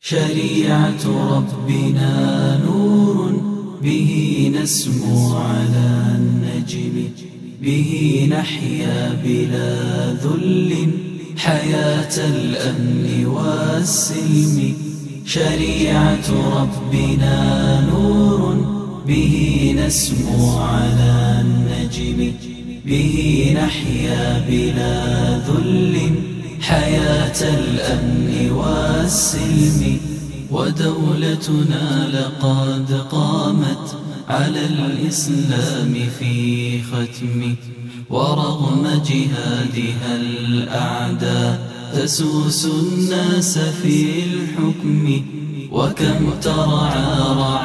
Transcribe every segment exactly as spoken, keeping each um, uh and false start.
شريعة ربنا نور به نسمو على النجم، به نحيا بلا ذل حياة الأمن والسلم. شريعة ربنا نور به نسمو على النجم، به نحيا بلا ذل حياة الأمن والسلم. ودولتنا لقد قامت على الإسلام في ختم، ورغم جهادها الأعداء تسوس الناس في الحكم. وكم ترعى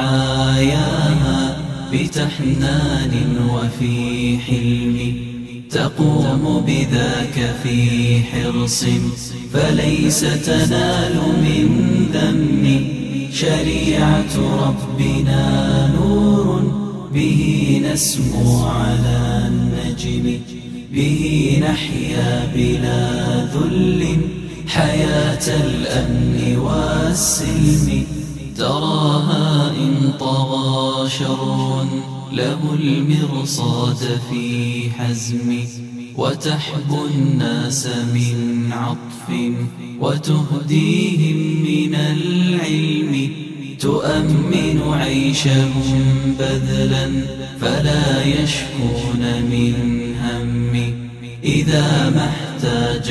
رعاياها بتحنان وفي حلم، تقوم بذاك في حرص فليس تنال من ذم. شريعة ربنا نور به نسمو على النجم، به نحيا بلا ذل حياة الأمن والسلم. تراها إن طغى شر له المرصاد في حزم، وتحبو الناس من عطف وتهديهم من العلم. تؤمن عيشهم بذلا فلا يشكون من هم، إذا ما احتاج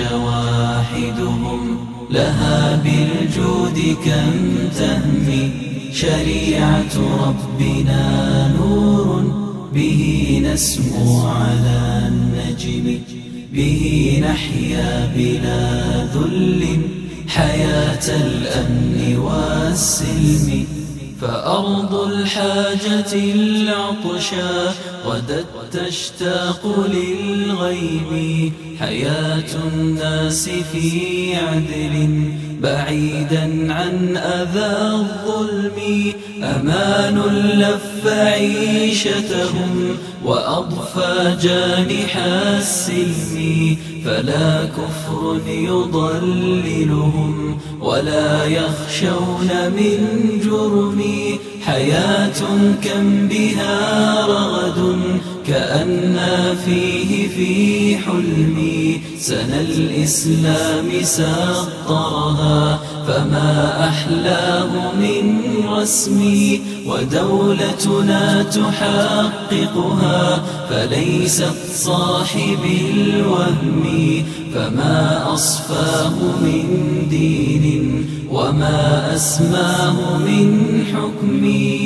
واحدهم لها بالجود كم تهمي. شريعة ربنا نور به نسمو على النجم، به نحيا بلا ذل حياة الأمن والسلم. فأرض الحاجة العطشى غدت تشتاق للغيب، حياة الناس في عدل بعيدا عن أذى الظلم. أمان لف عيشتهم وأضفى جانح السلم، فلا كفر يضللهم ولا يخشون من جرم. حياة كم بها رغد كأن فيه في حلم، سنى الإسلام سطرها فما أحلاه من رسم. ودولتنا تحققها فليست صاحب الوهم، فما أصفاه من دين وما أسماه من حكم.